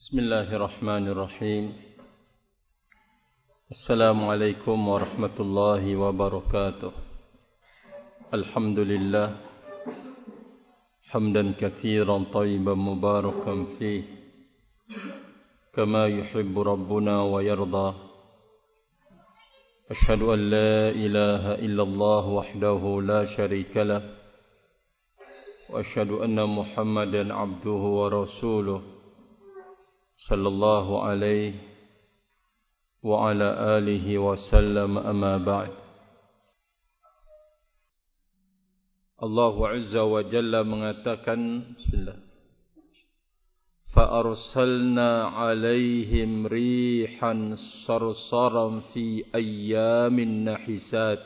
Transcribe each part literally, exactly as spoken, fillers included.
بسم الله الرحمن الرحيم. السلام عليكم ورحمة الله وبركاته. الحمد لله حمدا كثيرا طيبا مباركا فيه كما يحب ربنا ويرضى. أشهد أن لا إله إلا الله وحده لا شريك له، وأشهد أن محمدا عبده ورسوله صلى الله عليه وعلى آله وسلم. أما بعد. Allah Azza wa Jalla mengatakan, Bismillah, فَأَرْسَلْنَا عَلَيْهِمْ رِيحًا صَرْصَرًا فِي أَيَّامٍ نَحِسَاتٍ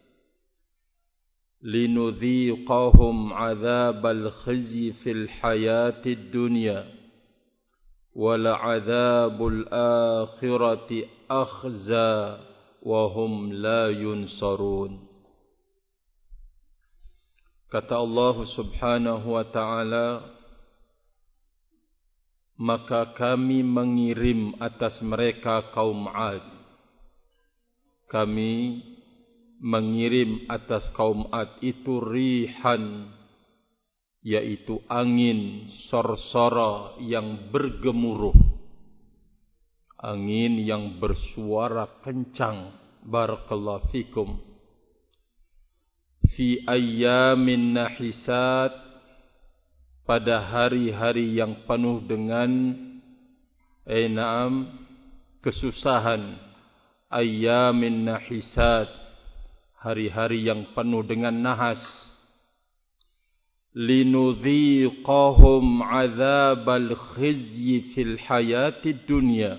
لِنُذِيقَهُمْ عَذَابَ الْخِزْيِ فِي الْحَيَاةِ الدُّنْيَا وَلَعَذَابُ الْآخِرَةِ أَخْزَى وَهُمْ لَا يُنصَرُونَ. Kata Allah Subhanahu wa ta'ala, maka kami mengirim atas mereka kaum 'Ad. Kami mengirim atas kaum 'Ad itu rihan, yaitu angin sorsora yang bergemuruh, angin yang bersuara kencang. Barakallahu fikum. Fi ayyamin nahisat, pada hari-hari yang penuh dengan eh naam kesusahan. Ayyamin nahisat, hari-hari yang penuh dengan nahas. لِنُذِيقَهُمْ عَذَابَ الْخِزْيِ فِي الْحَيَاةِ الدُّنْيَا,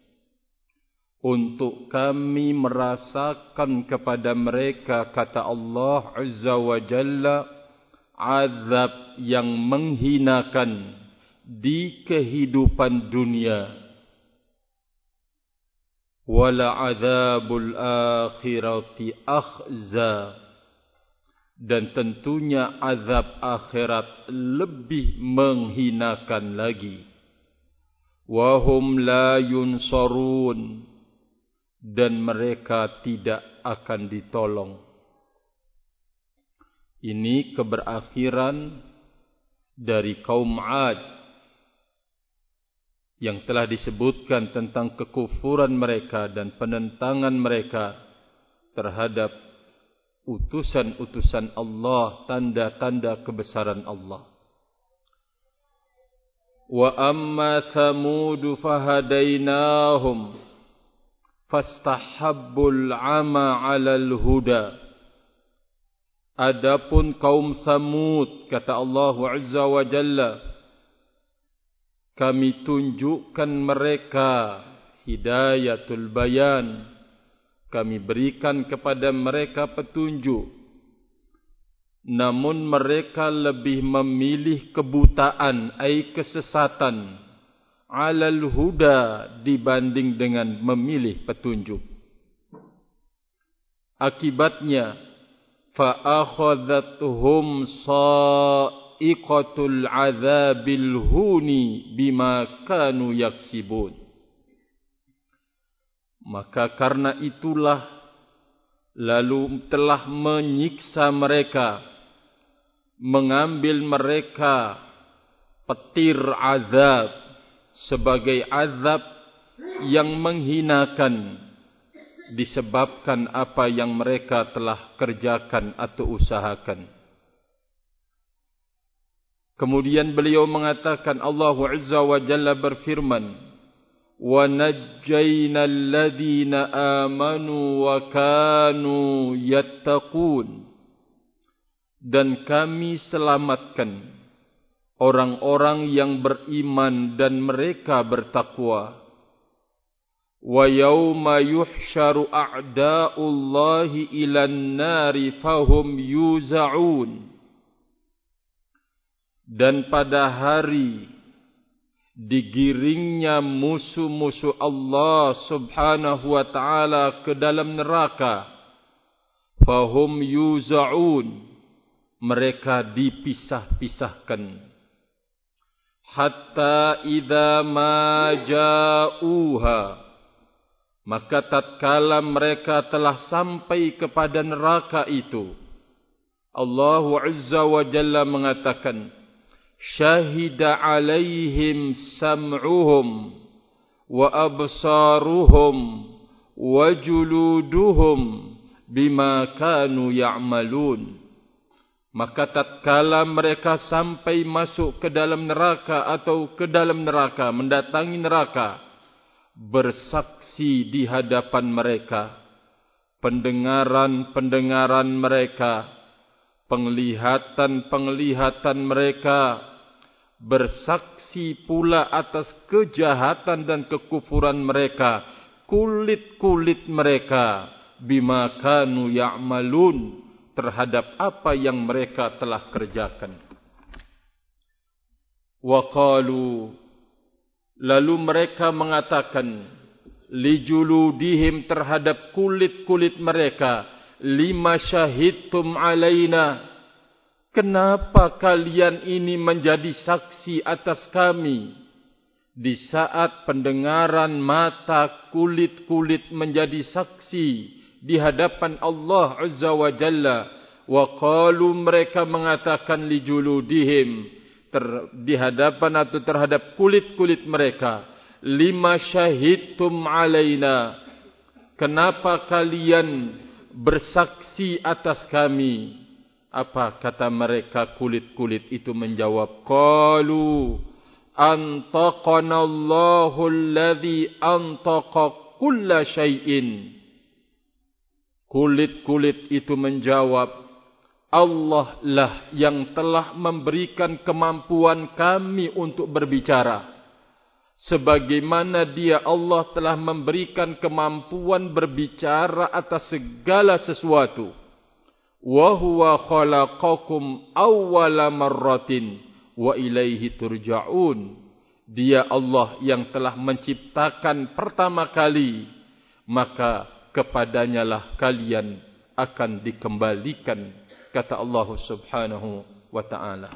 untuk kami merasakan kepada mereka, kata Allah Azza wa Jalla, azab yang menghinakan di kehidupan dunia. وَلَعَذَابُ الْآخِرَةِ أَخْزَى, dan tentunya azab akhirat lebih menghinakan lagi. Wahum la yunsarun, dan mereka tidak akan ditolong. Ini keberakhiran dari kaum 'Ad yang telah disebutkan tentang kekufuran mereka dan penentangan mereka terhadap utusan-utusan Allah, tanda-tanda kebesaran Allah. Wa amma Thamud fahadainahum fastahabbul 'ama 'alal huda. Adapun kaum Thamud, kata Allah Azza wa Jalla, kami tunjukkan mereka hidayatul bayan, kami berikan kepada mereka petunjuk, namun mereka lebih memilih kebutaan, ai kesesatan, alal huda, dibanding dengan memilih petunjuk. Akibatnya, fa'akhadhatuhum sa'iqatul 'adzabil huni bima kanu yaksibun. Maka karena itulah lalu telah menyiksa mereka, mengambil mereka petir azab sebagai azab yang menghinakan, disebabkan apa yang mereka telah kerjakan atau usahakan. Kemudian beliau mengatakan, Allah Azza wa Jalla berfirman, وَنَجَّيْنَا الَّذِينَ آمَنُوا وَكَانُوا يَتَّقُونَ, dan kami selamatkan orang-orang yang beriman dan mereka bertakwa. وَيَوْمَ يُحْشَرُ أَعْدَاءُ اللَّهِ إِلَى النَّارِ فَهُمْ يُوزَعُونَ, dan pada hari digiringnya musuh-musuh Allah Subhanahu wa ta'ala ke dalam neraka, fahum yuza'un, mereka dipisah-pisahkan. hatta idza ma ja'uha, maka tatkala mereka telah sampai kepada neraka itu, Allah Azza wa Jalla mengatakan, syahida alaihim sam'uhum wa absaruhum wa juluduhum bima kanu ya'malun. Maka tatkala mereka sampai masuk ke dalam neraka atau ke dalam neraka, mendatangi neraka, bersaksi di hadapan mereka, pendengaran-pendengaran mereka, penglihatan-penglihatan mereka, bersaksi pula atas kejahatan dan kekufuran mereka, kulit-kulit mereka, bima kanu ya'malun, terhadap apa yang mereka telah kerjakan. Wa qalu, lalu mereka mengatakan, lijuludihim, terhadap kulit-kulit mereka, lima syahidtum alaina, kenapa kalian ini menjadi saksi atas kami? Di saat pendengaran, mata, kulit-kulit menjadi saksi di hadapan Allah Azza wa Jalla. Wa qalu, mereka mengatakan lijuludihim, ter, di hadapan atau terhadap kulit-kulit mereka, lima syahidtum alaina, kenapa kalian bersaksi atas kami? Apa kata mereka kulit-kulit itu menjawab? Qalu antaqana Allahu alladhi antaqa kulla syai'in. Kulit-kulit itu menjawab, Allah lah yang telah memberikan kemampuan kami untuk berbicara, sebagaimana Dia Allah telah memberikan kemampuan berbicara atas segala sesuatu. Wa huwa khalaqakum awwala marratin wa ilaihi turja'un. Dia Allah yang telah menciptakan pertama kali, maka kepadanya lah kalian akan dikembalikan, kata Allah Subhanahu wa ta'ala.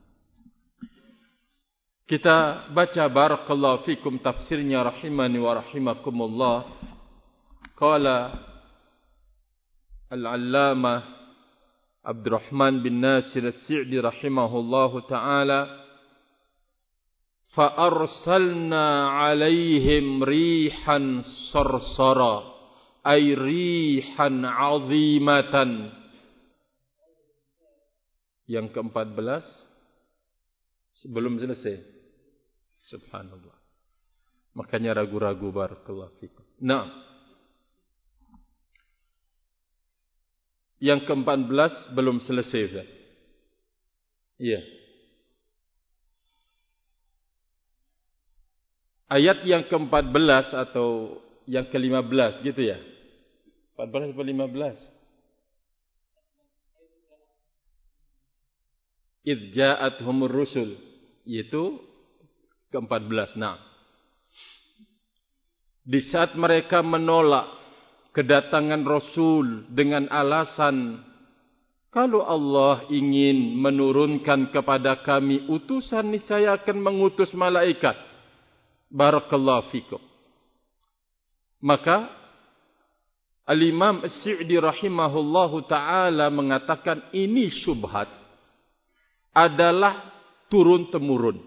Kita baca barakallahu fikum tafsirnya rahimani wa rahimakumullah. Qala al-allamah Abdurrahman bin Nasir As-Sa'di rahimahullahu ta'ala, fa arsalna 'alaihim rihan sarsara, ay rihan 'azimatan. Yang keempat belas sebelum selesai. Subhanallah. Makanya ragu-ragu barakallahu fikum. Nah, yang keempat belas belum selesai, Ustaz. Iya. Ayat yang keempat belas atau yang kelima belas gitu ya? empat belas atau lima belas? Idh ja'athumur rusul, yaitu keempat belas. Nah, di saat mereka menolak kedatangan Rasul dengan alasan, kalau Allah ingin menurunkan kepada kami utusan, niscaya akan mengutus malaikat. Barakallahu fikum. Maka Al-Imam As-Sa'di rahimahullahu ta'ala mengatakan ini syubhat adalah turun-temurun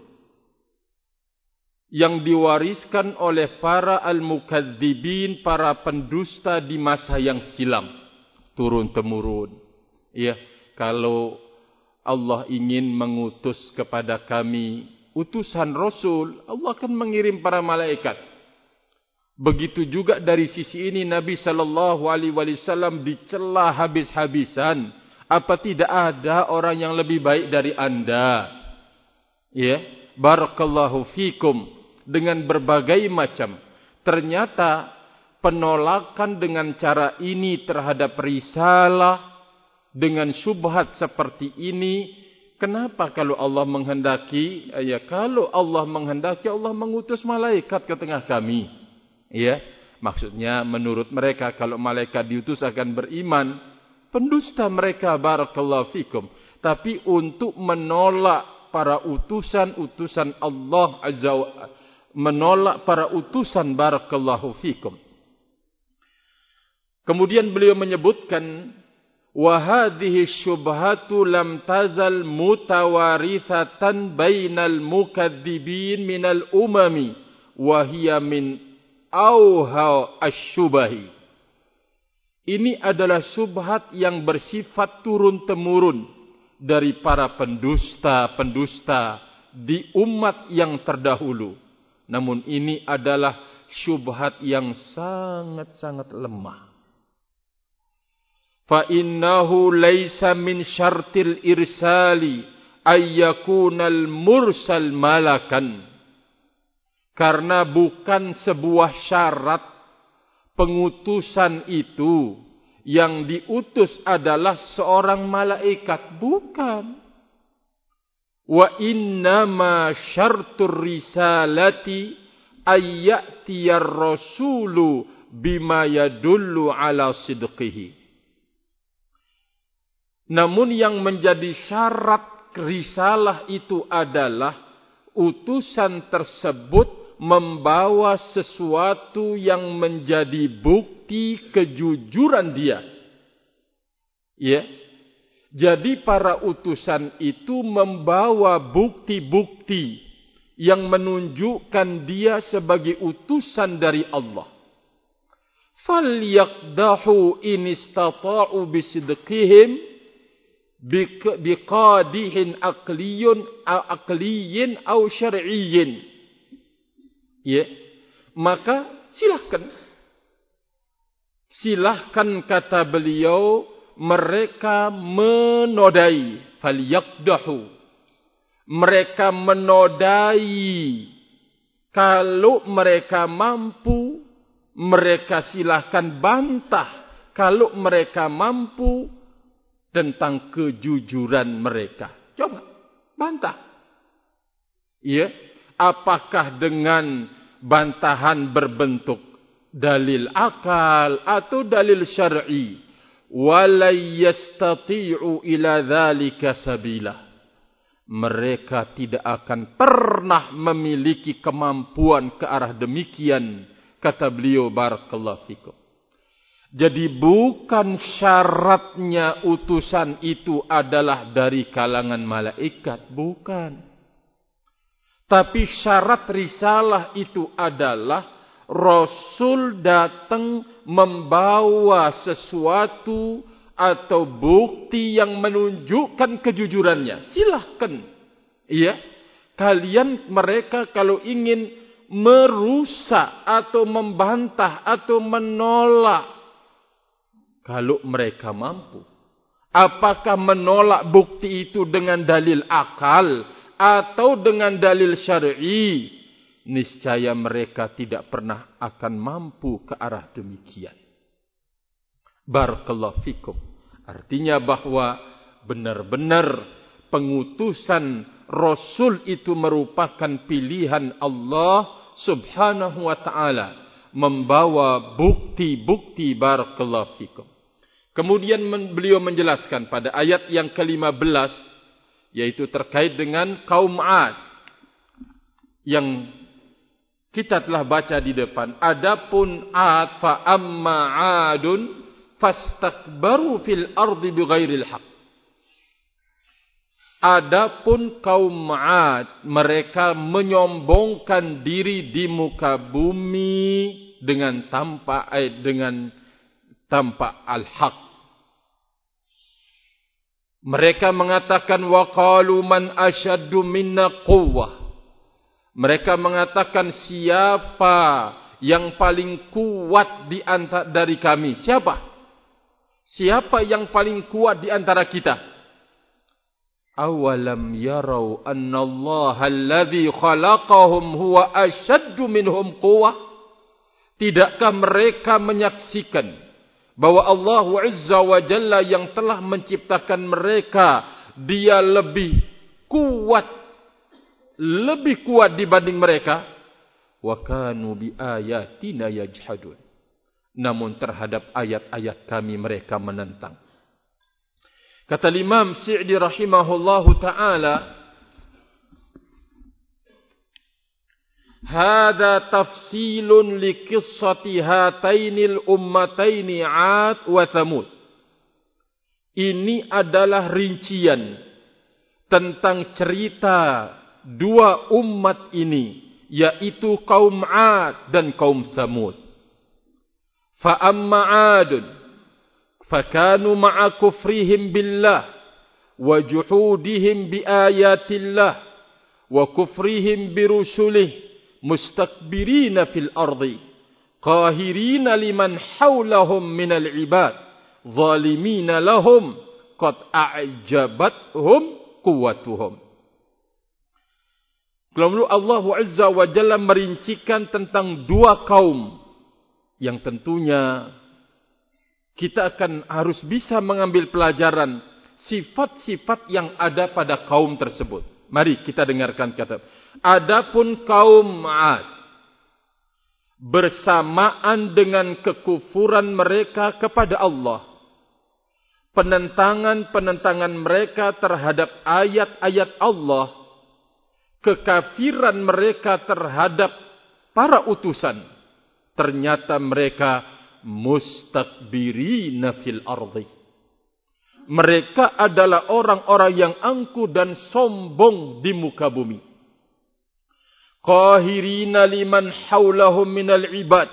yang diwariskan oleh para al-mukadzibin, para pendusta di masa yang silam, turun-temurun. Ya, kalau Allah ingin mengutus kepada kami utusan Rasul, Allah akan mengirim para malaikat. Begitu juga dari sisi ini Nabi sallallahu alaihi wasallam dicela habis-habisan. Apa tidak ada orang yang lebih baik dari Anda? Ya, barakallahu fikum. Dengan berbagai macam. Ternyata penolakan dengan cara ini terhadap risalah, dengan syubhat seperti ini, kenapa kalau Allah menghendaki, ya kalau Allah menghendaki, Allah mengutus malaikat ke tengah kami. Ya, maksudnya menurut mereka kalau malaikat diutus akan beriman. Pendusta mereka, barakallahu fikum. Tapi untuk menolak para utusan-utusan Allah Azza wa menolak para utusan. Barakallahu fikum. Kemudian beliau menyebutkan, wa hadhihi syubhatu lam tazal mutawarithatan bainal mukadzibin minal umami wa hiya min auha asy-syubahi. Ini adalah syubhat yang bersifat turun-temurun dari para pendusta-pendusta di umat yang terdahulu. Namun ini adalah syubhat yang sangat-sangat lemah. Fa innahu laisa min syartil irsali ay yakunal mursal malakan. Karena bukan sebuah syarat pengutusan itu yang diutus adalah seorang malaikat. Bukan. Wa innama syartur risalati ayyatiyar rasulu bima yadullu ala sidqihi. Namun yang menjadi syarat risalah itu adalah utusan tersebut membawa sesuatu yang menjadi bukti kejujuran dia. Ya. Jadi para utusan itu membawa bukti-bukti yang menunjukkan dia sebagai utusan dari Allah. Falyaqdahu in istata'u bisidqihim biqadihin aqliyun aqliyin aw syar'iyyin. Ya, maka silahkan. Silahkan kata beliau, mereka menodai. Falyaqdahu. Mereka menodai. Kalau mereka mampu, mereka silahkan bantah. Kalau mereka mampu tentang kejujuran mereka. Coba, bantah. Ya, apakah dengan bantahan berbentuk dalil akal atau dalil syar'i, wala yastati'u ila dzalika sabila. Mereka tidak akan pernah memiliki kemampuan ke arah demikian, kata beliau. Barakallahu fikum. Jadi bukan syaratnya utusan itu adalah dari kalangan malaikat, bukan. Tapi syarat risalah itu adalah Rasul datang membawa sesuatu atau bukti yang menunjukkan kejujurannya. Silahkan. Iya. Kalian mereka kalau ingin merusak atau membantah atau menolak. Kalau mereka mampu. Apakah menolak bukti itu dengan dalil akal atau dengan dalil syar'i, niscaya mereka tidak pernah akan mampu ke arah demikian. Barakallahu fikum. Artinya bahwa benar-benar pengutusan Rasul itu merupakan pilihan Allah subhanahu wa ta'ala, membawa bukti-bukti. Barakallahu fikum. Kemudian beliau menjelaskan pada ayat yang kelima belas, yaitu terkait dengan kaum 'Ad yang kita telah baca di depan. Adapun 'Ad fa amma 'Adun fastakbaru fil ardi bighairil haqq. Adapun kaum 'Ad, mereka menyombongkan diri di muka bumi dengan tanpa eh, dengan tanpa al-haq. Mereka mengatakan waqalu man asyaddu minna quwwah. Mereka mengatakan siapa yang paling kuat di antara dari kami? Siapa? Siapa yang paling kuat di antara kita? Awalam yarau anna Allah alladhi khalaqahum huwa asyaddu minhum quwwah? Tidakkah mereka menyaksikan bahwa Allah Azza wa Jalla yang telah menciptakan mereka, dia lebih kuat, lebih kuat dibanding mereka. Wa kanu bi ayatina yajhadun. Namun terhadap ayat-ayat kami mereka menentang. Kata Imam Sa'di rahimahullahu ta'ala, Hada tafsilun li qissati hatainil ummataini 'Ad wa Thamud. Ini adalah rincian tentang cerita dua umat ini, yaitu kaum 'Ad dan kaum Thamud. Fa amma 'Adun fakanu ma'a kufrihim billah wa juhudihim bi ayatillah wa kufrihim bi rusulih mustakbirina fil ardi qahirina liman hawlahum minal ibad zalimina lahum qad a'jabathum quwwatuhum. Lalu Allah Azza wa Jalla merincikan tentang dua kaum yang tentunya kita akan harus bisa mengambil pelajaran sifat-sifat yang ada pada kaum tersebut. Mari kita dengarkan kata. Adapun kaum 'Ad, bersamaan dengan kekufuran mereka kepada Allah, penentangan-penentangan mereka terhadap ayat-ayat Allah, kekafiran mereka terhadap para utusan, ternyata mereka mustakbirina fil ardi. Mereka adalah orang-orang yang angkuh dan sombong di muka bumi. Qahirina liman hawlahum minal ibad.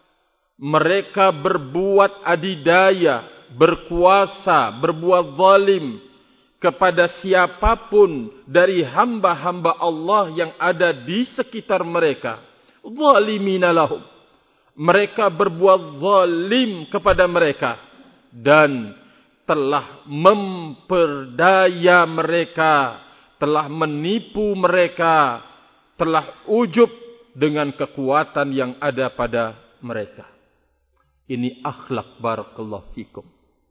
Mereka berbuat adidaya, berkuasa, berbuat zalim kepada siapapun dari hamba-hamba Allah yang ada di sekitar mereka. Zalimina lahum. Mereka berbuat zalim kepada mereka dan telah memperdaya mereka, telah menipu mereka, telah ujub dengan kekuatan yang ada pada mereka. Ini akhlak barakallahu fikum.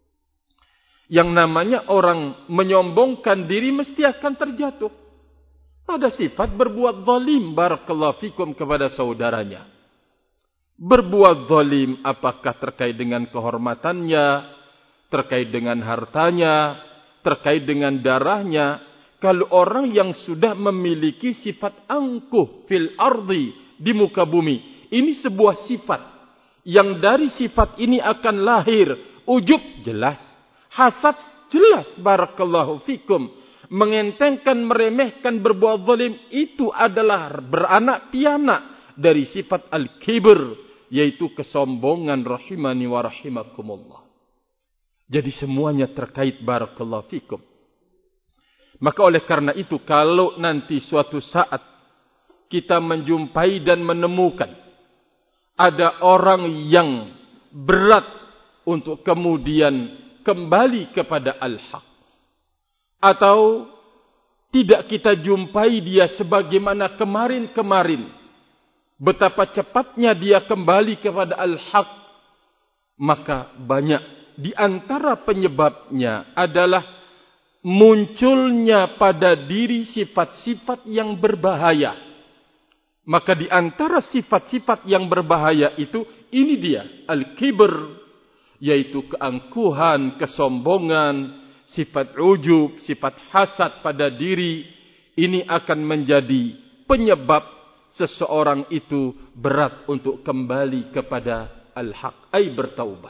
Yang namanya orang menyombongkan diri mesti akan terjatuh pada sifat berbuat zalim barakallahu fikum kepada saudaranya. Berbuat zalim apakah terkait dengan kehormatannya, terkait dengan hartanya, terkait dengan darahnya. Kalau orang yang sudah memiliki sifat angkuh fil ardi, di muka bumi, ini sebuah sifat yang dari sifat ini akan lahir ujub, jelas. Hasad, jelas. Barakallahu fikum. Mengentengkan, meremehkan, berbuat zalim, itu adalah beranak pianak dari sifat al-kibr, yaitu kesombongan. Rahimani wa rahimakumullah. Jadi semuanya terkait barakallahu fikum. Maka oleh karena itu, kalau nanti suatu saat kita menjumpai dan menemukan ada orang yang berat untuk kemudian kembali kepada al-haq, atau tidak kita jumpai dia sebagaimana kemarin-kemarin, betapa cepatnya dia kembali kepada al-haq, maka banyak di antara penyebabnya adalah munculnya pada diri sifat-sifat yang berbahaya. Maka di antara sifat-sifat yang berbahaya itu, ini dia, al-kibr, yaitu keangkuhan, kesombongan, sifat ujub, sifat hasad pada diri. Ini akan menjadi penyebab seseorang itu berat untuk kembali kepada al-haq, ay bertaubat.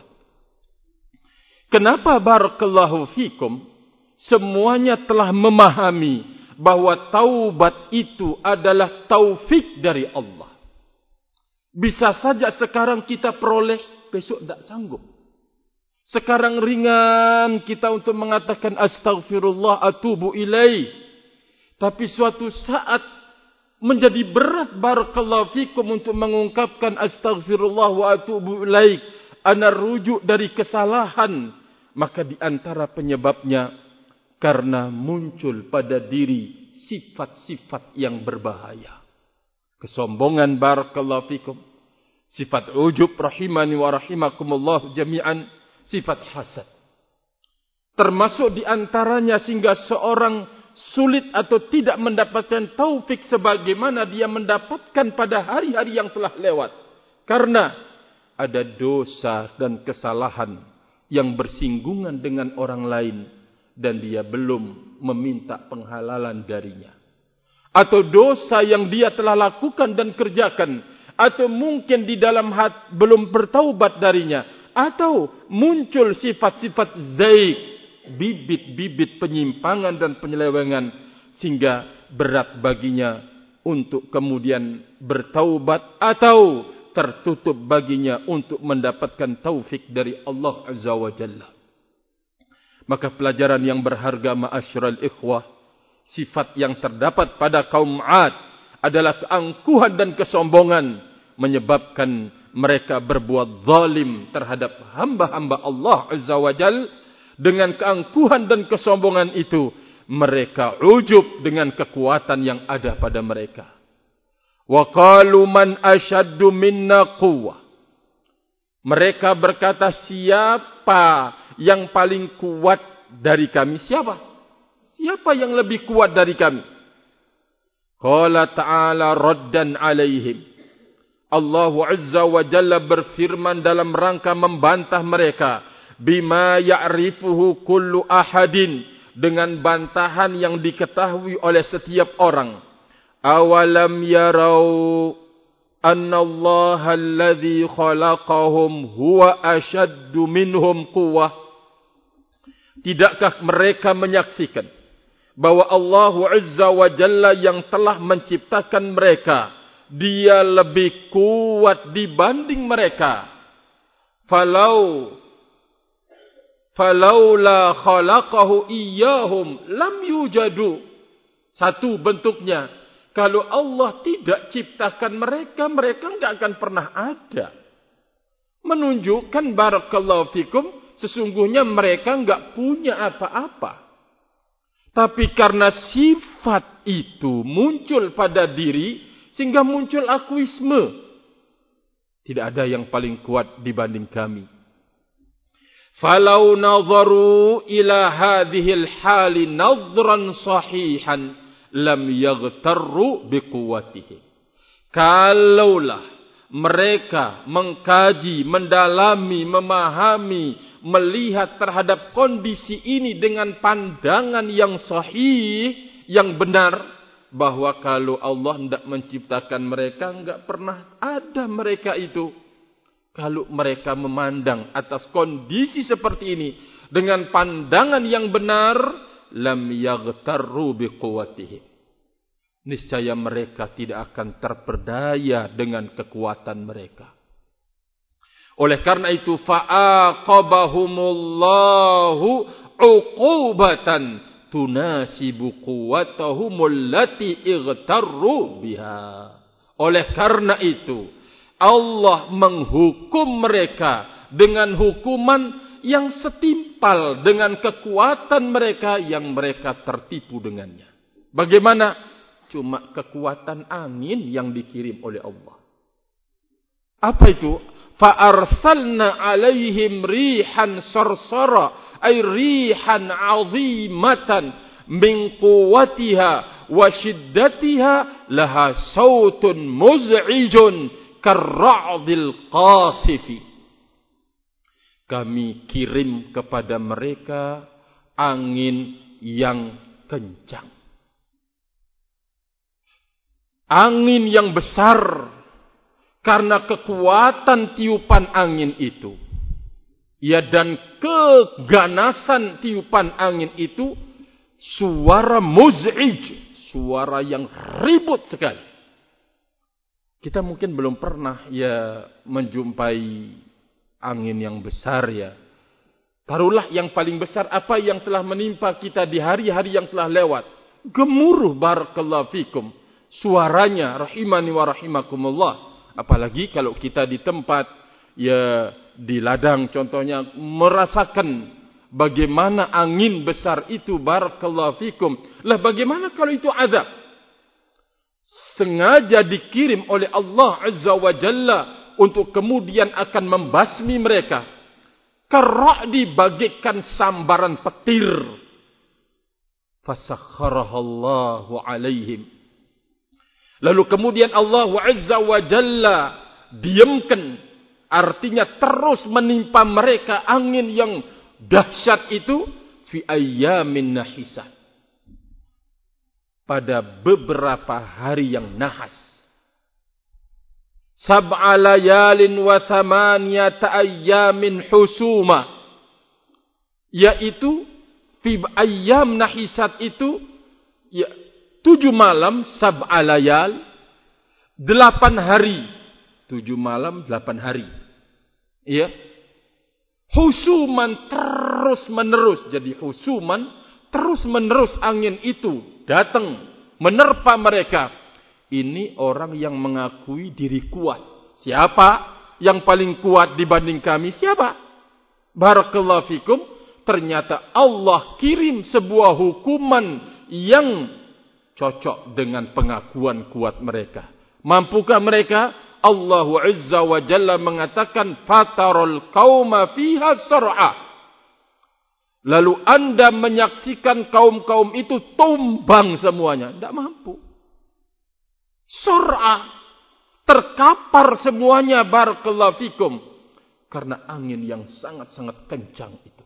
Kenapa barakallahu fikum? Semuanya telah memahami bahwa taubat itu adalah taufik dari Allah. Bisa saja sekarang kita peroleh, besok tidak sanggup. Sekarang ringan kita untuk mengatakan astaghfirullah atubu ilaih. Tapi suatu saat menjadi berat barakallahu fikum untuk mengungkapkan astaghfirullah wa atubu ilaih. Ana rujuk dari kesalahan. Maka di antara penyebabnya, karena muncul pada diri sifat-sifat yang berbahaya. Kesombongan barakallahu fikum. Sifat ujub rahimani wa rahimakumullah jami'an. Sifat hasad. Termasuk di antaranya sehingga seorang sulit atau tidak mendapatkan taufik sebagaimana dia mendapatkan pada hari-hari yang telah lewat. Karena ada dosa dan kesalahan yang bersinggungan dengan orang lain dan dia belum meminta penghalalan darinya. atau dosa yang dia telah lakukan dan kerjakan, atau mungkin di dalam hati belum bertaubat darinya, atau muncul sifat-sifat zaik, bibit-bibit penyimpangan dan penyelewengan, sehingga berat baginya untuk kemudian bertaubat, atau tertutup baginya untuk mendapatkan taufik dari Allah Azza wa Jalla. Maka pelajaran yang berharga ma'asyiral ikhwah, sifat yang terdapat pada kaum 'Ad adalah keangkuhan dan kesombongan, menyebabkan mereka berbuat zalim terhadap hamba-hamba Allah Azza wa Jal. Dengan keangkuhan dan kesombongan itu, mereka ujub dengan kekuatan yang ada pada mereka. Wa qalu man ashaddu minna quwwah. Mereka berkata, siapa yang paling kuat dari kami? Siapa? Siapa yang lebih kuat dari kami? Qala ta'ala raddan alaihim. Allah Azza wa Jalla berfirman dalam rangka membantah mereka. Bima ya'rifuhu kullu ahadin. Dengan bantahan yang diketahui oleh setiap orang. Awalam yarau anna Allah alladhi khalaqahum huwa ashaddu minhum quwwah. Tidakkah mereka menyaksikan bahwa Allah Azza wa Jalla yang telah menciptakan mereka, dia lebih kuat dibanding mereka. Falau falaula khalaqahu iyyahum lam yujadu. Satu bentuknya, kalau Allah tidak ciptakan mereka, mereka enggak akan pernah ada. Menunjukkan barakallahu fikum, sesungguhnya mereka enggak punya apa-apa. Tapi karena sifat itu muncul pada diri, sehingga muncul akuisme. Tidak ada yang paling kuat dibanding kami. Falau nadharu ila hadhil hali nadhran sahihan lam yaghtarru biquwwatihi. Kalaulah mereka mengkaji, mendalami, memahami, melihat terhadap kondisi ini dengan pandangan yang sahih, yang benar, bahwa kalau Allah hendak menciptakan mereka, enggak pernah ada mereka itu. Kalau mereka memandang atas kondisi seperti ini dengan pandangan yang benar, lam yaghtarru biquwwatihi. Niscaya mereka tidak akan terperdaya dengan kekuatan mereka. Oleh karena itu, fa'aqabahumullahu uqubatan tunasibu quwwatahumul lati ightarru biha. Oleh karena itu, Allah menghukum mereka dengan hukuman yang setimpal dengan kekuatan mereka yang mereka tertipu dengannya. Bagaimana? Cuma kekuatan angin yang dikirim oleh Allah. Apa itu? Fa'arsalna alaihim rihan sarsara, ay rihan azimatan min quwwatiha wa shiddatiha laha sautun muz'ijun karra'dil qasifi. Kami kirim kepada mereka angin yang kencang, angin yang besar. Karena kekuatan tiupan angin itu, ya, dan keganasan tiupan angin itu, suara muz'ij, suara yang ribut sekali. Kita mungkin belum pernah ya menjumpai angin yang besar ya. Taruhlah yang paling besar apa yang telah menimpa kita di hari-hari yang telah lewat. Gemuruh barakallahu fikum. Suaranya rahimani wa rahimakumullah. Apalagi kalau kita di tempat, ya di ladang contohnya, merasakan bagaimana angin besar itu, barakallahu fikum. Lah bagaimana kalau itu azab? Sengaja dikirim oleh Allah Azza wa Jalla untuk kemudian akan membasmi mereka. Karra'di bagaikan sambaran petir. Fasakharahallahu alaihim. Lalu kemudian Allah Azza wa Jalla diamkan. Artinya terus menimpa mereka angin yang dahsyat itu. Fi ayyamin nahisah. pada beberapa hari yang nahas. Sab'a layalin wa thamaniyata ayyamin husuma. Yaitu, fi ayyam nahisat itu, ya, tujuh malam, sab'a layal, delapan hari. Tujuh malam, delapan hari. Ya. Husuman terus menerus. Jadi husuman terus menerus angin itu datang menerpa mereka. Ini orang yang mengakui diri kuat. Siapa yang paling kuat dibanding kami? Siapa? Barakallahu fikum. Ternyata Allah kirim sebuah hukuman yang cocok dengan pengakuan kuat mereka. Mampukah mereka? Allah Azza wa Jalla mengatakan, fatarul qauma fiha sar'a. Lalu anda menyaksikan kaum-kaum itu tumbang semuanya. Tidak mampu. Sur'a, terkapar semuanya, barakallahu fikum, karena angin yang sangat-sangat kencang itu.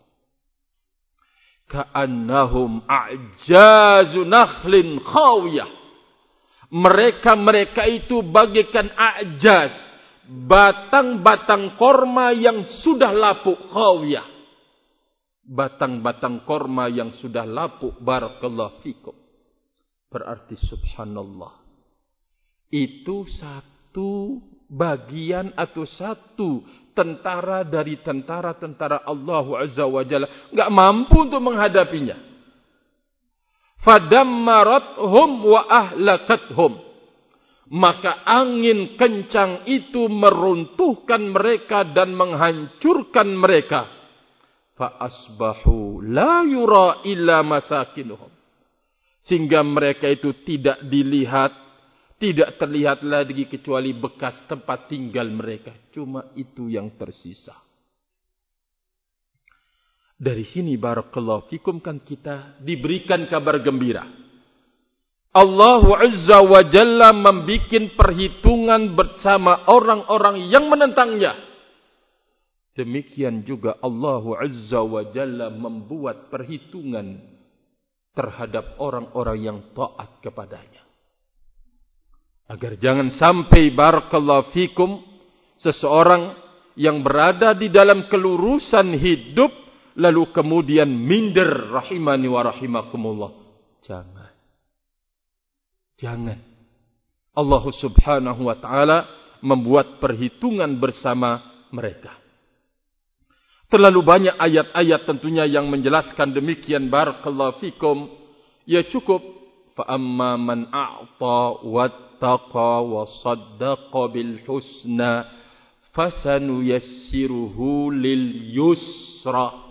Ka'annahum a'jazu nakhlin khawiyah. Mereka-mereka itu bagaikan a'jaz, batang-batang korma yang sudah lapuk, khawiyah. Batang-batang korma yang sudah lapuk, barakallahu fikum. Berarti subhanallah, itu satu bagian atau satu tentara dari tentara-tentara Allah Azza wa Jalla. Enggak mampu untuk menghadapinya. Fadammarathum wa ahlakathum. Maka angin kencang itu meruntuhkan mereka dan menghancurkan mereka. Fa asbahu la yura illa masakinuhum. Sehingga mereka itu tidak dilihat, tidak terlihat lagi kecuali bekas tempat tinggal mereka. Cuma itu yang tersisa. Dari sini barakallahu fikum kan kita diberikan kabar gembira. Allah Azza wa Jalla membikin perhitungan bersama orang-orang yang menentangnya. Demikian juga Allah Azza wa Jalla membuat perhitungan terhadap orang-orang yang taat kepadanya. Agar jangan sampai barakallahu fikum seseorang yang berada di dalam kelurusan hidup lalu kemudian minder, rahimani wa rahimakumullah. Jangan. Jangan. Allah Subhanahu wa taala membuat perhitungan bersama mereka. Terlalu banyak ayat-ayat tentunya yang menjelaskan demikian, barakallahu fikum. Ya cukup, fa amma man a'ta wattaqa wa saddaqa bil husna fasanuyassiruhu lil yusra.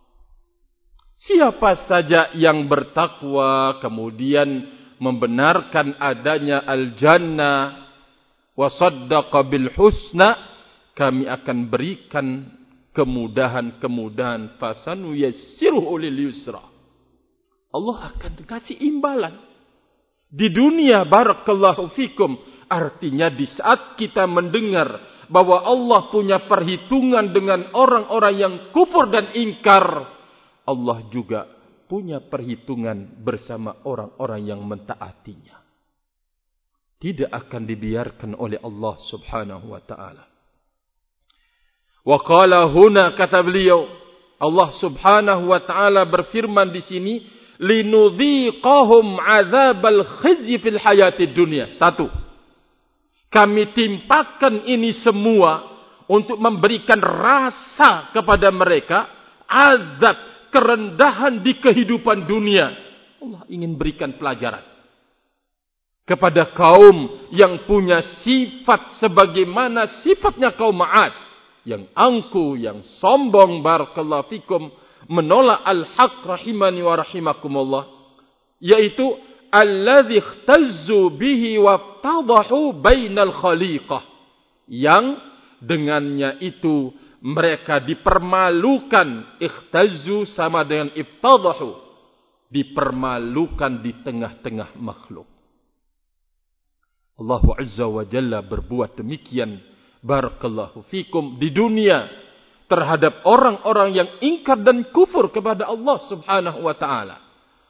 Siapa saja yang bertakwa kemudian membenarkan adanya al-jannah wa saddaqa bil husna, kami akan berikan kemudahan-kemudahan, fasanuyassiruhu lil yusra. Allah akan kasih imbalan di dunia, barakallahu fikum. Artinya di saat kita mendengar bahwa Allah punya perhitungan dengan orang-orang yang kufur dan ingkar, Allah juga punya perhitungan bersama orang-orang yang mentaatinya. Tidak akan dibiarkan oleh Allah Subhanahu wa taala. Wa qala huna, kata beliau, Allah Subhanahu wa taala berfirman di sini, linudhiqahum adzabal khizyi fil hayatid dunya. Satu, kami timpakan ini semua untuk memberikan rasa kepada mereka azab, kerendahan di kehidupan dunia. Allah ingin berikan pelajaran kepada kaum yang punya sifat sebagaimana sifatnya kaum Ma'ad, yang angku, yang sombong, barakallahu fikum, menolak al-haq, rahimani wa rahimakumullah, yaitu alladzi ikhtazzu bihi wa tadahu bainal khaliqah, yang dengannya itu mereka dipermalukan. Ikhtazzu sama dengan iftadahu, dipermalukan di tengah-tengah makhluk. Allah Azza wa Jalla berbuat demikian, barakallahu fikum, di dunia terhadap orang-orang yang ingkar dan kufur kepada Allah Subhanahu wa taala.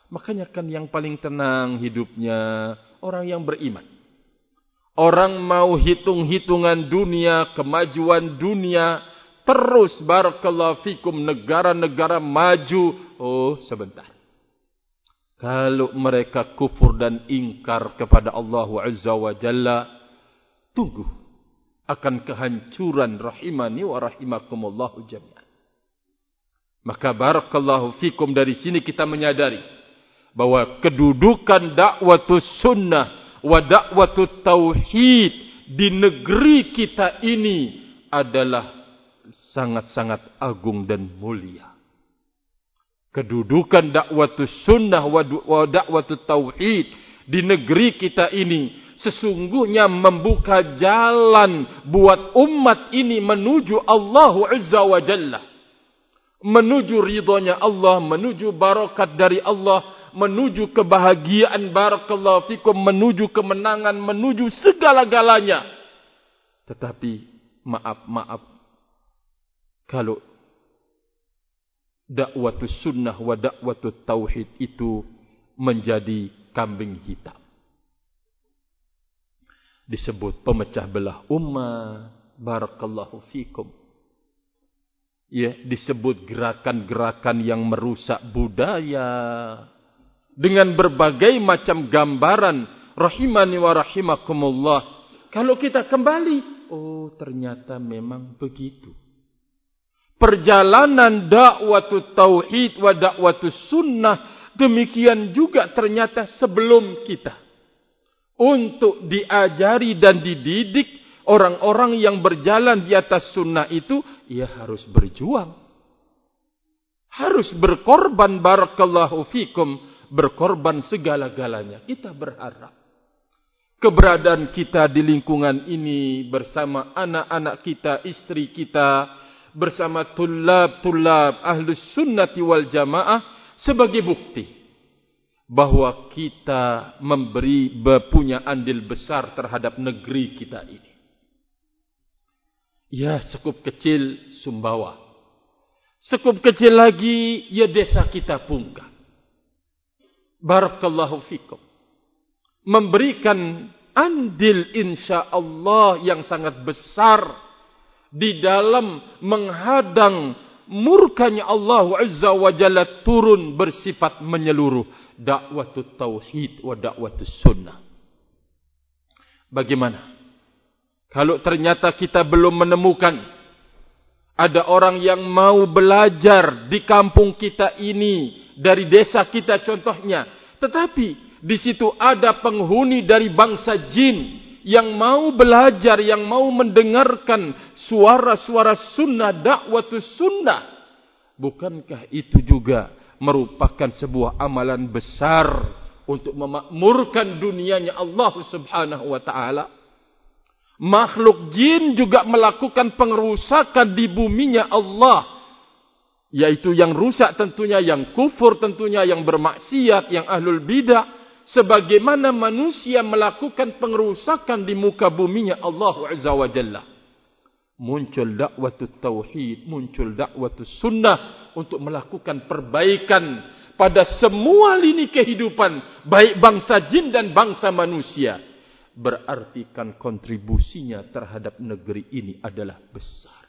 Makanya kan yang paling tenang hidupnya orang yang beriman. Orang mau hitung-hitungan dunia, kemajuan dunia, terus barakallahu fikum negara-negara maju. Oh, sebentar. Kalau mereka kufur dan ingkar kepada Allah Azza wa Jalla, tunggu akan kehancuran rahimani wa rahimakumullahu jami'an. Maka barakallahu fikum, dari sini kita menyadari bahwa kedudukan dakwatus sunnah wa dakwatus tauhid di negeri kita ini adalah sangat-sangat agung dan mulia. Kedudukan dakwatus sunnah wa dakwatus tauhid di negeri kita ini sesungguhnya membuka jalan buat umat ini menuju Allah Azza wa Jalla, menuju ridhonya Allah, menuju barakat dari Allah, menuju kebahagiaan barakallahu fikum, menuju kemenangan, menuju segala-galanya. Tetapi maaf, maaf, kalau dakwatus sunnah wa dakwatus tauhid itu menjadi kambing hitam, disebut pemecah belah umat, barakallahu fikum. Ya, disebut gerakan-gerakan yang merusak budaya dengan berbagai macam gambaran rahimani wa rahimakumullah. Kalau kita kembali, oh ternyata memang begitu. Perjalanan dakwatut tauhid wa dakwatus sunnah demikian juga ternyata sebelum kita. Untuk diajari dan dididik orang-orang yang berjalan di atas sunnah itu, ia harus berjuang. Harus berkorban barakallahu fikum, berkorban segala-galanya. Kita berharap keberadaan kita di lingkungan ini bersama anak-anak kita, istri kita, bersama tulab-tulab ahlus sunnati wal jamaah sebagai bukti bahwa kita memberi punya andil besar terhadap negeri kita ini. Ya, sekup kecil Sumbawa. Sekup kecil lagi ya desa kita Pungka. Barakallahu fikum. Memberikan andil insya-Allah yang sangat besar di dalam menghadang murkanya Allah Azza wa Jalla turun bersifat menyeluruh. Dakwatut tauhid wa dakwatus sunnah. Bagaimana kalau ternyata kita belum menemukan ada orang yang mau belajar di kampung kita ini, dari desa kita contohnya, tetapi di situ ada penghuni dari bangsa jin yang mau belajar, yang mau mendengarkan suara-suara sunnah, dakwatus sunnah. Bukankah itu juga merupakan sebuah amalan besar untuk memakmurkan dunianya Allah Subhanahu wa taala? Makhluk jin juga melakukan pengerusakan di buminya Allah, yaitu yang rusak tentunya yang kufur, tentunya yang bermaksiat, yang ahlul bidah, sebagaimana manusia melakukan pengerusakan di muka buminya Allah Azza wa Jalla. Muncul dakwatut tauhid, muncul dakwatus sunnah untuk melakukan perbaikan pada semua lini kehidupan, baik bangsa jin dan bangsa manusia. Berarti kan kontribusinya terhadap negeri ini adalah besar.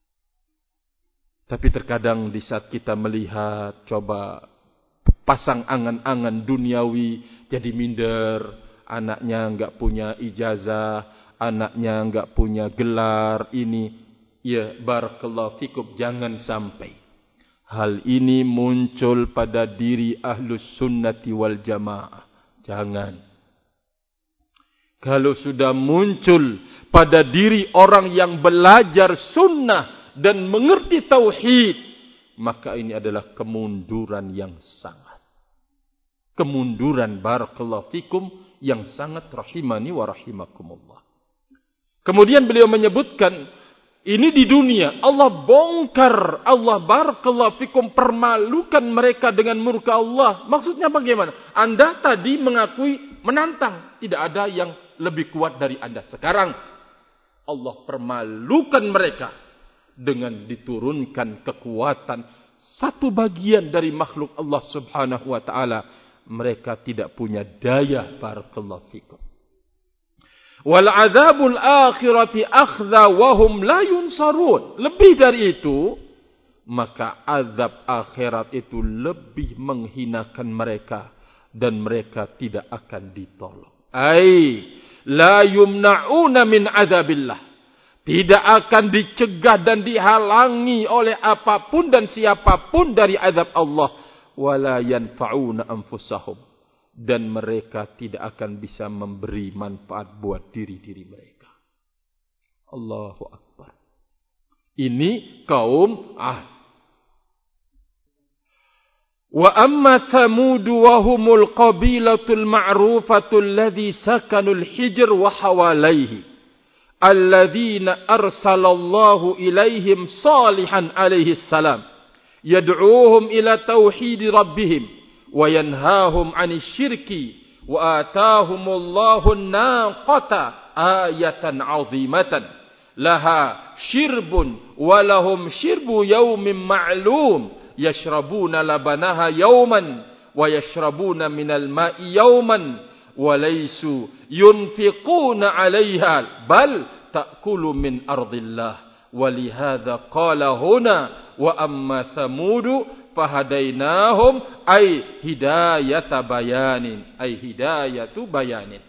Tapi terkadang di saat kita melihat, coba pasang angan-angan duniawi, jadi minder. Anaknya enggak punya ijazah, anaknya enggak punya gelar ini. Ya, barakallahu fikum, jangan sampai hal ini muncul pada diri ahlus sunnati wal jamaah. Jangan. Kalau sudah muncul pada diri orang yang belajar sunnah dan mengerti tauhid, maka ini adalah kemunduran yang sangat. Kemunduran barakallahu fikum yang sangat rahimani wa rahimakumullah. Kemudian beliau menyebutkan, ini di dunia Allah bongkar, Allah barakallahu fikum permalukan mereka dengan murka Allah. Maksudnya bagaimana? Anda tadi mengakui menantang, tidak ada yang lebih kuat dari Anda. Sekarang Allah permalukan mereka dengan diturunkan kekuatan satu bagian dari makhluk Allah Subhanahu wa taala, mereka tidak punya daya. Barakallahu fikum. Wal adzabul akhirati akhdha wa hum la yunsarun. Lebih dari itu, maka azab akhirat itu lebih menghinakan mereka dan mereka tidak akan ditolong. Ai la yumna'una min adzabillah. Tidak akan dicegah dan dihalangi oleh apapun dan siapapun dari azab Allah. Wala yanfa'una anfusahum. Dan mereka tidak akan bisa memberi manfaat buat diri-diri mereka. Allahu Akbar. Ini kaum Ad. Wa amma Thamud wa humul qabilatul ma'rufatul ladzi sakanul hijr wa hawalaihi. Alladzina arsalallahu ilaihim salihan alaihi salam. Yad'uuhum ila tauhid rabbihim. Wa yanhahum 'anil syirki. Wa ataahumullahu an-naqata ayatan 'azimatan. Laha syirbun wa lahum syirbu yawmin ma'lum. Yashrabuna labanaha yawman. Wa yashrabuna minal ma'i yawman. Walaysu yunfiquna 'alayha bal ta'kulu min ardillah walihadza qala huna wa amma thamud fahadainahum ay hidayata bayanin ay hidayatu bayanin.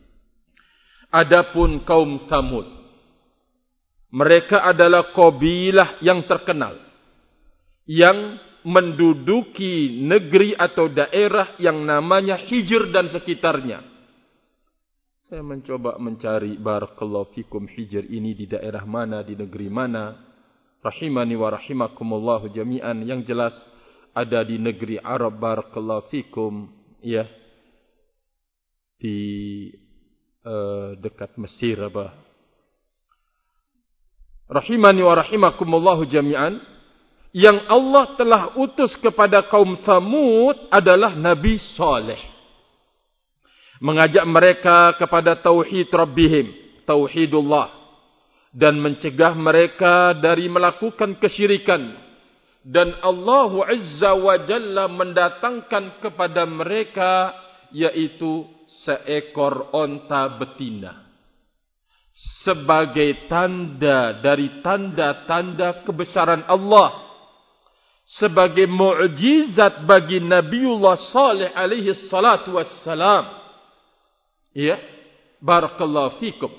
Adapun kaum Thamud, mereka adalah kabilah yang terkenal yang menduduki negeri atau daerah yang namanya Hijr dan sekitarnya. Saya mencoba mencari barakallahu fikum Hijr ini di daerah mana, di negeri mana. Rahimani wa rahimakumullahu jami'an. Yang jelas ada di negeri Arab barakallahu fikum, ya. Di uh, dekat Mesir apa. Rahimani wa rahimakumullahu jami'an. Yang Allah telah utus kepada kaum Thamud adalah Nabi Saleh. Mengajak mereka kepada tauhid Rabbihim, tauhidullah. Dan mencegah mereka dari melakukan kesyirikan. Dan Allah Azza wa Jalla mendatangkan kepada mereka yaitu seekor onta betina. Sebagai tanda dari tanda-tanda kebesaran Allah. Sebagai mukjizat bagi Nabiullah Saleh alaihi salatu wassalam. Ya, barakallahu fikum.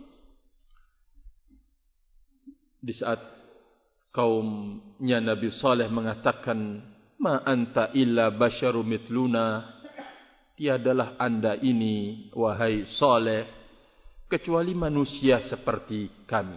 Di saat kaumnya Nabi Saleh mengatakan, "Ma anta illa basyarum mithluna." Tiadalah anda ini wahai Saleh kecuali manusia seperti kami.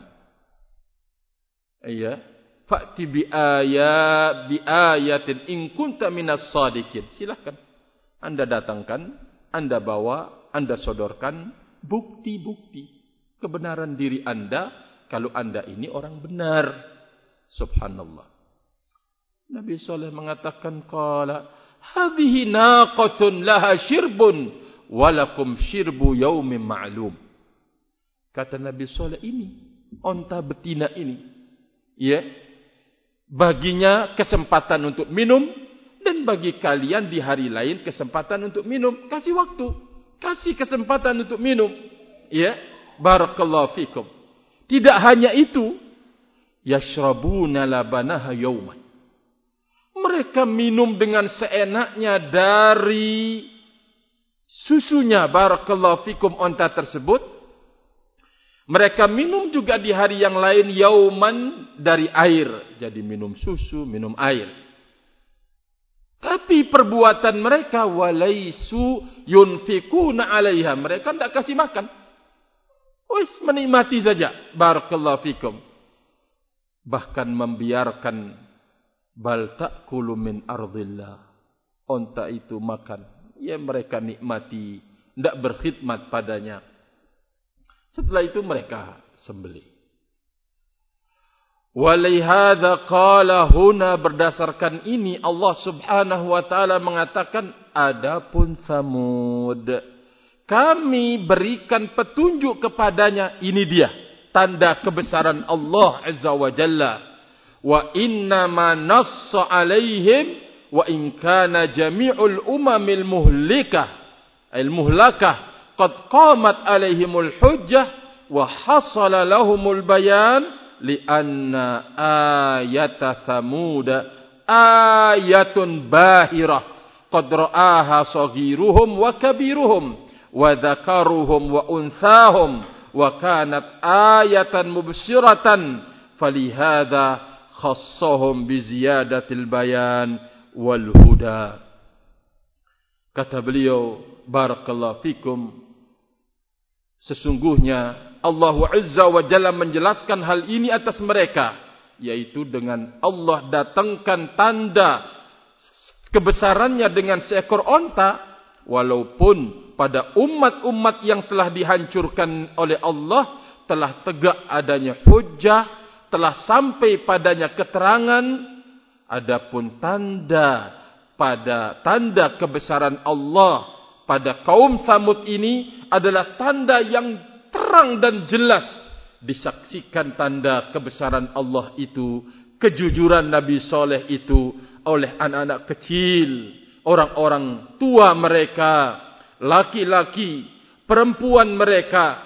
Ya. Fa'ti bi ayat bi ayatin in kunta minas sadiqin. Silakan anda datangkan, anda bawa, anda sodorkan bukti-bukti kebenaran diri anda kalau anda ini orang benar. Subhanallah. Nabi Saleh mengatakan qala hadhihi naqatun laha syirbun walakum syirbu yaumin ma'lum. Kata Nabi Saleh, ini onta betina ini, ya, baginya kesempatan untuk minum dan bagi kalian di hari lain kesempatan untuk minum. Kasih waktu, kasih kesempatan untuk minum. Ya, barakallahu fikum. Tidak hanya itu, yashrabuna labanaha yawman. Mereka minum dengan seenaknya dari susunya, barakallahu fikum, onta tersebut. Mereka minum juga di hari yang lain yauman dari air. Jadi minum susu, minum air. Tapi perbuatan mereka walaisu yunfikuna alaiha. Mereka tidak kasih makan. Wis menikmati saja. Barakallahu fikum. Bahkan membiarkan bal ta'kulu min ardillah. Onta itu makan. Ya mereka nikmati. Tidak berkhidmat padanya. Setelah itu mereka sembelih. Walihada qala huna, berdasarkan ini Allah Subhanahu wa taala mengatakan adapun Thamud kami berikan petunjuk kepadanya, ini dia tanda kebesaran Allah Azza wa Jalla. Wa inna ma nassa alaihim wa in kana jami'ul umamil muhlikah al muhlakah qad qamat alaihimul hujjah wa hasala lahumul bayan li anna ayata thamud ayatun bahirah qad ra'aha saghiruhum wa kabiruhum wa dhakaruhum wa unthahum wa kanat ayatan mubsyiratan falihadza khassahum bi ziyadatil bayan wal huda. Kata beliau, barakallahu fikum, sesungguhnya Allah Azza wa Jalla menjelaskan hal ini atas mereka, yaitu dengan Allah datangkan tanda kebesarannya dengan seekor onta, walaupun pada umat-umat yang telah dihancurkan oleh Allah telah tegak adanya hujjah, telah sampai padanya keterangan, adapun tanda pada tanda kebesaran Allah pada kaum Tsamud ini adalah tanda yang terang dan jelas. Disaksikan tanda kebesaran Allah itu, kejujuran Nabi Saleh itu oleh anak-anak kecil, orang-orang tua mereka, laki-laki, perempuan mereka.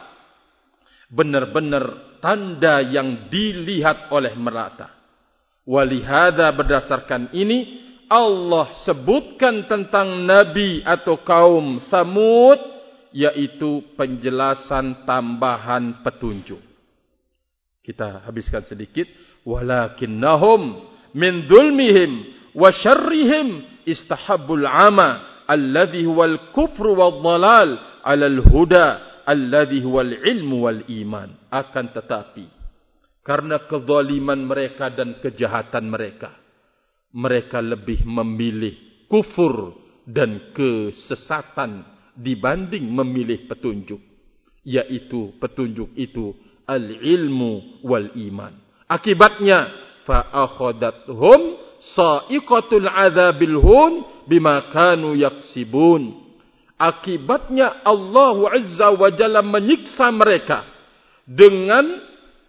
Benar-benar tanda yang dilihat oleh merata. Walihada berdasarkan ini Allah sebutkan tentang Nabi atau kaum Tsamud, yaitu penjelasan tambahan petunjuk. Kita habiskan sedikit. Walakinnahum min dhulmihim wa syarrihim istahabbul ama alladhi huwal kufru wal dhalal alal huda alladhi huwal ilmu wal iman. Akan tetapi karena kezaliman mereka dan kejahatan mereka, mereka lebih memilih kufur dan kesesatan dibanding memilih petunjuk, yaitu petunjuk itu al-ilmu wal iman. Akibatnya fa akhadathum sa'iqatul adzabil hun bima kanu yaksibun. Akibatnya Allah Azza wa Jalla menyiksa mereka dengan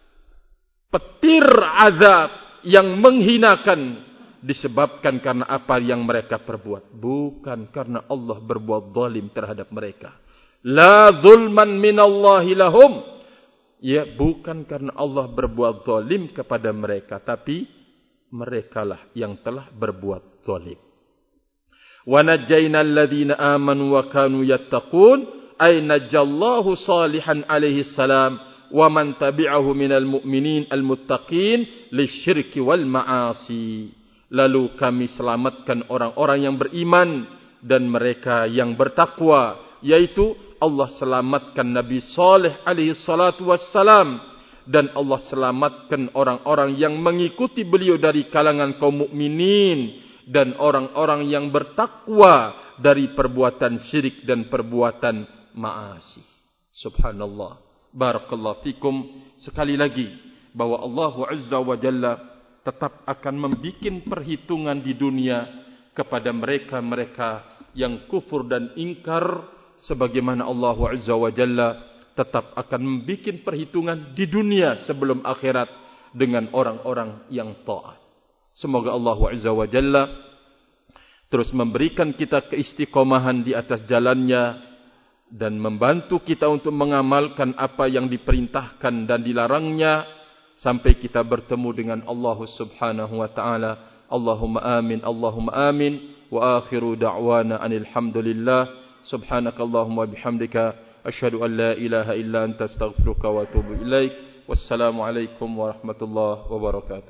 petir azab yang menghinakan, disebabkan karena apa yang mereka perbuat, bukan karena Allah berbuat zalim terhadap mereka. La zulman minallahi lahum, ya, bukan karena Allah berbuat zalim kepada mereka, tapi merekalah yang telah berbuat zalim. Wa najjaynal ladzina amanu wa kanu yattaqun, ay najjallahu salihan alaihi salam wa man tabi'ahu minal mu'minin al-muttaqin lisyirki wal ma'asi. Lalu kami selamatkan orang-orang yang beriman dan mereka yang bertakwa, yaitu Allah selamatkan Nabi Saleh alaihi salatu wassalam, dan Allah selamatkan orang-orang yang mengikuti beliau dari kalangan kaum mukminin dan orang-orang yang bertakwa dari perbuatan syirik dan perbuatan maasi. Subhanallah. Barakallahu fikum. Sekali lagi bahwa Allah Azza wa Jalla tetap akan membikin perhitungan di dunia kepada mereka-mereka yang kufur dan ingkar, sebagaimana Allah Azza wa Jalla tetap akan membikin perhitungan di dunia sebelum akhirat dengan orang-orang yang taat. Semoga Allah Azza wa Jalla terus memberikan kita keistiqomahan di atas jalannya dan membantu kita untuk mengamalkan apa yang diperintahkan dan dilarangnya sampai kita bertemu dengan Allah Subhanahu wa taala. Allahumma amin, Allahumma amin. Wa akhiru da'wana anil hamdulillah. Subhanakallahumma bihamdika asyhadu an la ilaha illa anta astaghfiruka wa atubu ilaik. Wassalamu alaikum warahmatullahi wabarakatuh.